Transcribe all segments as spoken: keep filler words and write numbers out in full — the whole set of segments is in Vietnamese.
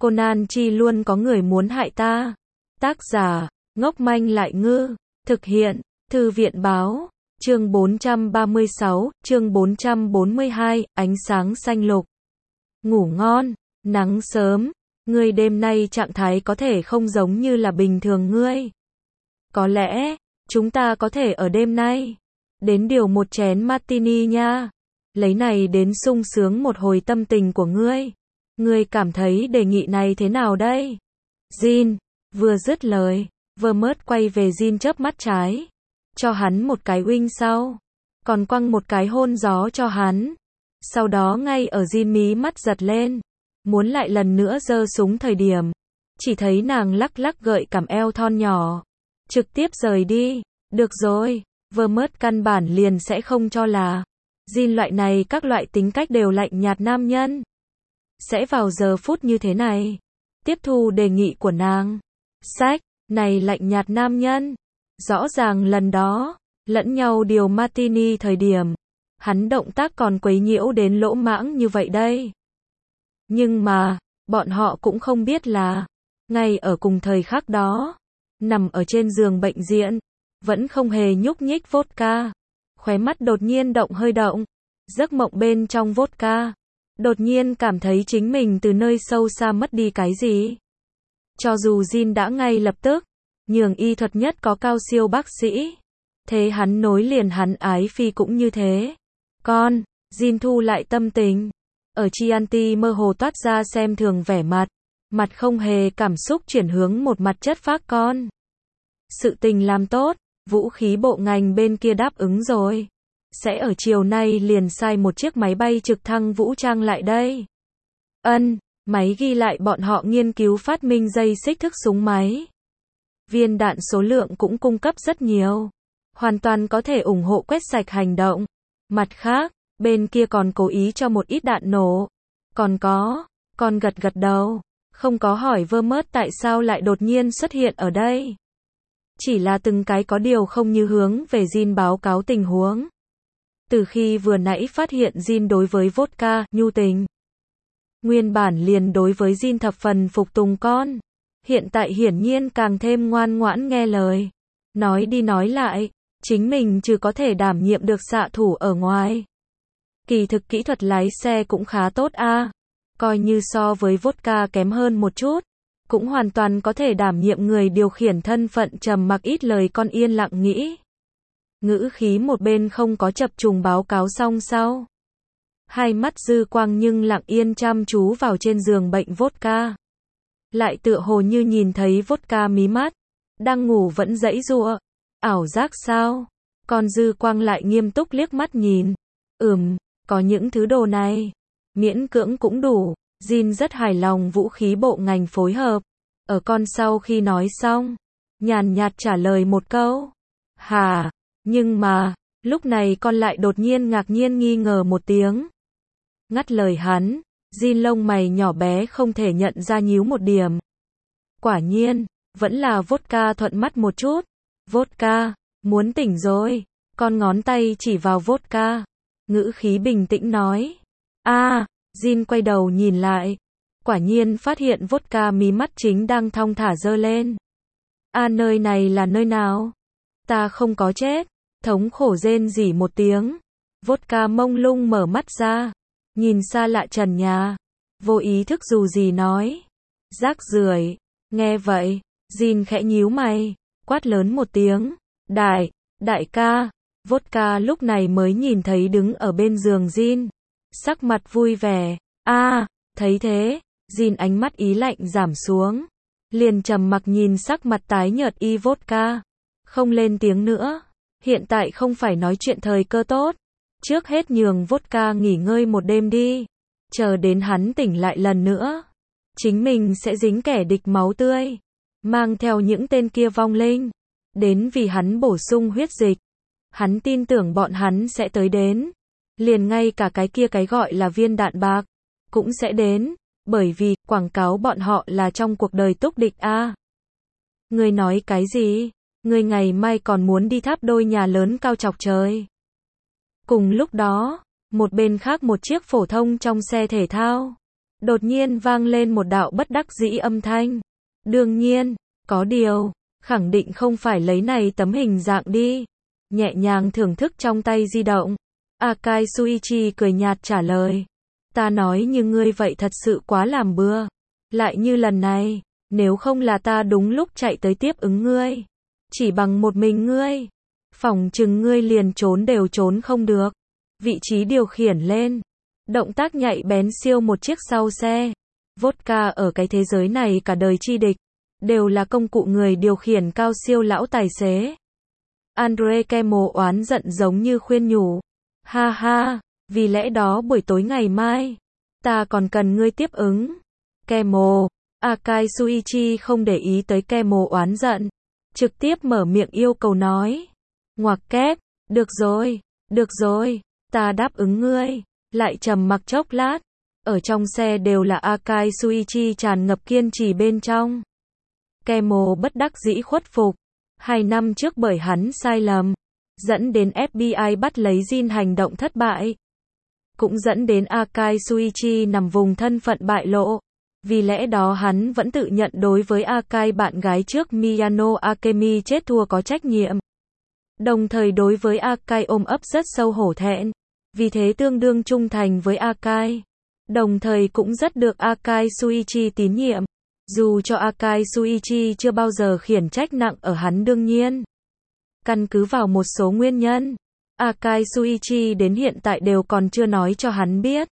Conan chi luôn có người muốn hại ta. Tác giả, ngốc manh lại ngư. Thực hiện, Thư viện báo. Chương bốn trăm ba mươi sáu, chương bốn trăm bốn mươi hai, ánh sáng xanh lục. Ngủ ngon, nắng sớm. Ngươi đêm nay trạng thái có thể không giống như là bình thường ngươi. Có lẽ, chúng ta có thể ở đêm nay đến điều một chén martini nha. Lấy này đến sung sướng một hồi tâm tình của ngươi. Ngươi cảm thấy đề nghị này thế nào đây? Jin, vừa dứt lời, Vermont quay về Jin chớp mắt trái. Cho hắn một cái wink sau. Còn quăng một cái hôn gió cho hắn. Sau đó ngay ở Jin mí mắt giật lên. Muốn lại lần nữa giơ súng thời điểm. Chỉ thấy nàng lắc lắc gợi cảm eo thon nhỏ. Trực tiếp rời đi. Được rồi, Vermont căn bản liền sẽ không cho là Jin loại này các loại tính cách đều lạnh nhạt nam nhân sẽ vào giờ phút như thế này tiếp thu đề nghị của nàng. Sách, này lạnh nhạt nam nhân. Rõ ràng lần đó, lẫn nhau điều martini thời điểm, hắn động tác còn quấy nhiễu đến lỗ mãng như vậy đây. Nhưng mà, bọn họ cũng không biết là, ngay ở cùng thời khắc đó, nằm ở trên giường bệnh viện, vẫn không hề nhúc nhích vodka. Khóe mắt đột nhiên động hơi động, giấc mộng bên trong vodka. Đột nhiên cảm thấy chính mình từ nơi sâu xa mất đi cái gì. Cho dù Jin đã ngay lập tức nhường y thuật nhất có cao siêu bác sĩ, thế hắn nối liền hắn ái phi cũng như thế. Con, Jin thu lại tâm tình. Ở Chianti mơ hồ toát ra xem thường vẻ mặt. Mặt không hề cảm xúc chuyển hướng một mặt chất phác con. Sự tình làm tốt, vũ khí bộ ngành bên kia đáp ứng rồi. Sẽ ở chiều nay liền sai một chiếc máy bay trực thăng vũ trang lại đây. Ân, máy ghi lại bọn họ nghiên cứu phát minh dây xích thức súng máy. Viên đạn số lượng cũng cung cấp rất nhiều. Hoàn toàn có thể ủng hộ quét sạch hành động. Mặt khác, bên kia còn cố ý cho một ít đạn nổ. Còn có, con gật gật đầu. Không có hỏi Vermont tại sao lại đột nhiên xuất hiện ở đây. Chỉ là từng cái có điều không như hướng về Jin báo cáo tình huống. Từ khi vừa nãy phát hiện Jin đối với vodka, nhu tình. Nguyên bản liền đối với Jin thập phần phục tùng con. Hiện tại hiển nhiên càng thêm ngoan ngoãn nghe lời. Nói đi nói lại, chính mình chứ có thể đảm nhiệm được xạ thủ ở ngoài. Kỳ thực kỹ thuật lái xe cũng khá tốt a. À. Coi như so với vodka kém hơn một chút. Cũng hoàn toàn có thể đảm nhiệm người điều khiển thân phận trầm mặc ít lời con yên lặng nghĩ. Ngữ khí một bên không có chập trùng báo cáo xong sau. Hai mắt dư quang nhưng lặng yên chăm chú vào trên giường bệnh vodka. Lại tựa hồ như nhìn thấy vodka mí mắt. Đang ngủ vẫn giãy giụa. Ảo giác sao? Còn dư quang lại nghiêm túc liếc mắt nhìn. Ừm, có những thứ đồ này. Miễn cưỡng cũng đủ. Jin rất hài lòng vũ khí bộ ngành phối hợp. Ở con sau khi nói xong. Nhàn nhạt trả lời một câu. Hả? Nhưng mà, lúc này con lại đột nhiên ngạc nhiên nghi ngờ một tiếng. Ngắt lời hắn, Jin lông mày nhỏ bé không thể nhận ra nhíu một điểm. Quả nhiên, vẫn là vodka thuận mắt một chút. Vodka, muốn tỉnh rồi. Con ngón tay chỉ vào vodka. Ngữ khí bình tĩnh nói. A, à, Jin quay đầu nhìn lại. Quả nhiên phát hiện vodka mí mắt chính đang thong thả dơ lên. A à, nơi này là nơi nào? Ta không có chết. Thống khổ rên rỉ một tiếng. Vodka mông lung mở mắt ra. Nhìn xa lạ trần nhà. Vô ý thức dù gì nói. Rác rưởi. Nghe vậy, Jin khẽ nhíu mày. Quát lớn một tiếng. Đại, đại ca. Vodka lúc này mới nhìn thấy đứng ở bên giường Jin. Sắc mặt vui vẻ. A, à, thấy thế. Jin ánh mắt ý lạnh giảm xuống. Liền trầm mặc nhìn sắc mặt tái nhợt y vodka. Không lên tiếng nữa. Hiện tại không phải nói chuyện thời cơ tốt. Trước hết nhường vodka nghỉ ngơi một đêm đi. Chờ đến hắn tỉnh lại lần nữa. Chính mình sẽ dính kẻ địch máu tươi. Mang theo những tên kia vong linh. Đến vì hắn bổ sung huyết dịch. Hắn tin tưởng bọn hắn sẽ tới đến. Liền ngay cả cái kia cái gọi là viên đạn bạc. Cũng sẽ đến. Bởi vì quảng cáo bọn họ là trong cuộc đời túc địch a. À. Ngươi nói cái gì? Ngươi ngày mai còn muốn đi tháp đôi nhà lớn cao chọc trời. Cùng lúc đó, một bên khác một chiếc phổ thông trong xe thể thao. Đột nhiên vang lên một đạo bất đắc dĩ âm thanh. Đương nhiên, có điều, khẳng định không phải lấy này tấm hình dạng đi. Nhẹ nhàng thưởng thức trong tay di động. Akai Suichi cười nhạt trả lời. Ta nói như ngươi vậy thật sự quá làm bừa. Lại như lần này, nếu không là ta đúng lúc chạy tới tiếp ứng ngươi. Chỉ bằng một mình ngươi. Phỏng chừng ngươi liền trốn đều trốn không được. Vị trí điều khiển lên. Động tác nhạy bén siêu một chiếc sau xe. Vodka ở cái thế giới này cả đời chi địch. Đều là công cụ người điều khiển cao siêu lão tài xế. Andre Kemo oán giận giống như khuyên nhủ. Ha ha, vì lẽ đó buổi tối ngày mai, ta còn cần ngươi tiếp ứng. Kemo, Akai Suichi không để ý tới Kemo oán giận. Trực tiếp mở miệng yêu cầu nói. Ngoặc kép, được rồi, được rồi, ta đáp ứng ngươi. Lại trầm mặc chốc lát. Ở trong xe đều là Akai Suichi tràn ngập kiên trì bên trong. Kemo bất đắc dĩ khuất phục. Hai năm trước bởi hắn sai lầm, dẫn đến ép bê i bắt lấy Jin hành động thất bại. Cũng dẫn đến Akai Suichi nằm vùng thân phận bại lộ. Vì lẽ đó hắn vẫn tự nhận đối với Akai bạn gái trước Miyano Akemi chết thua có trách nhiệm. Đồng thời đối với Akai ôm ấp rất sâu hổ thẹn. Vì thế tương đương trung thành với Akai. Đồng thời cũng rất được Akai Suichi tín nhiệm. Dù cho Akai Suichi chưa bao giờ khiển trách nặng ở hắn đương nhiên. Căn cứ vào một số nguyên nhân, Akai Suichi đến hiện tại đều còn chưa nói cho hắn biết.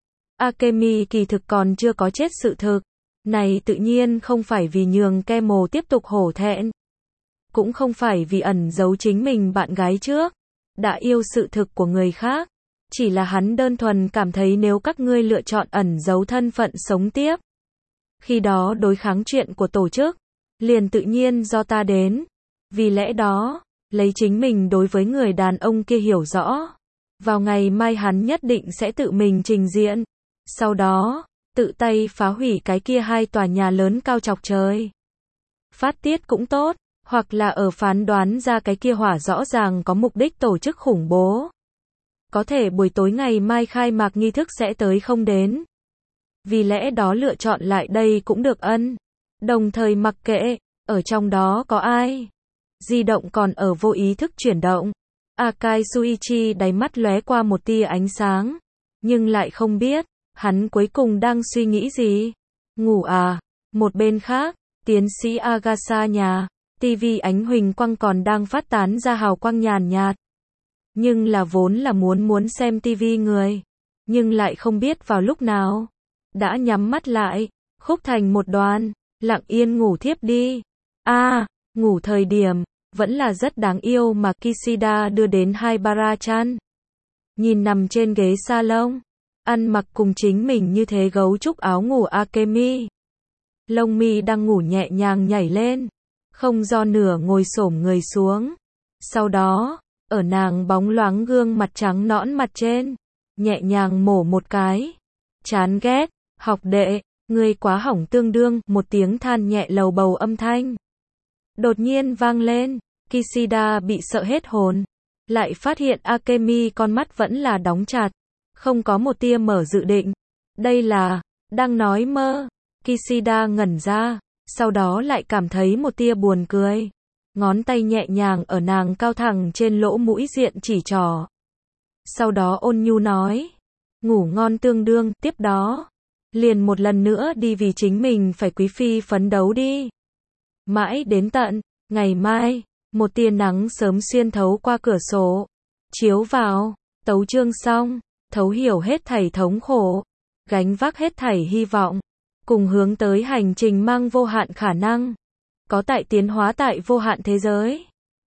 Akemi kỳ thực còn chưa có chết sự thực. Này tự nhiên không phải vì nhường Kemo tiếp tục hổ thẹn. Cũng không phải vì ẩn giấu chính mình bạn gái trước. Đã yêu sự thực của người khác. Chỉ là hắn đơn thuần cảm thấy nếu các ngươi lựa chọn ẩn giấu thân phận sống tiếp. Khi đó đối kháng chuyện của tổ chức, liền tự nhiên do ta đến. Vì lẽ đó, lấy chính mình đối với người đàn ông kia hiểu rõ. Vào ngày mai hắn nhất định sẽ tự mình trình diện. Sau đó, tự tay phá hủy cái kia hai tòa nhà lớn cao chọc trời. Phát tiết cũng tốt, hoặc là ở phán đoán ra cái kia hỏa rõ ràng có mục đích tổ chức khủng bố. Có thể buổi tối ngày mai khai mạc nghi thức sẽ tới không đến. Vì lẽ đó lựa chọn lại đây cũng được ân. Đồng thời mặc kệ, ở trong đó có ai. Di động còn ở vô ý thức chuyển động. Akai Suichi đáy mắt lóe qua một tia ánh sáng. Nhưng lại không biết, hắn cuối cùng đang suy nghĩ gì. Ngủ à? Một bên khác, tiến sĩ Agasa nhà, tivi ánh huỳnh quang còn đang phát tán ra hào quang nhàn nhạt. Nhưng là vốn là muốn muốn xem tivi người. Nhưng lại không biết vào lúc nào. Đã nhắm mắt lại, khúc thành một đoàn, lặng yên ngủ thiếp đi. A, à, ngủ thời điểm, vẫn là rất đáng yêu mà Kishida đưa đến Haibara-chan. Nhìn nằm trên ghế salon, ăn mặc cùng chính mình như thế gấu trúc áo ngủ Akemi. Lông mi đang ngủ nhẹ nhàng nhảy lên, không do nửa ngồi xổm người xuống. Sau đó, ở nàng bóng loáng gương mặt trắng nõn mặt trên, nhẹ nhàng mổ một cái. Chán ghét, học đệ, ngươi quá hỏng tương đương, một tiếng than nhẹ lầu bầu âm thanh. Đột nhiên vang lên, Kishida bị sợ hết hồn. Lại phát hiện Akemi con mắt vẫn là đóng chặt, không có một tia mở dự định. Đây là, đang nói mơ. Kishida ngẩn ra, sau đó lại cảm thấy một tia buồn cười. Ngón tay nhẹ nhàng ở nàng cao thẳng trên lỗ mũi diện chỉ trỏ. Sau đó ôn nhu nói, ngủ ngon tương đương, tiếp đó, liền một lần nữa đi vì chính mình phải quý phi phấn đấu đi. Mãi đến tận, ngày mai, một tia nắng sớm xuyên thấu qua cửa sổ, chiếu vào, tấu chương xong, thấu hiểu hết thảy thống khổ, gánh vác hết thảy hy vọng, cùng hướng tới hành trình mang vô hạn khả năng, có tại tiến hóa tại vô hạn thế giới.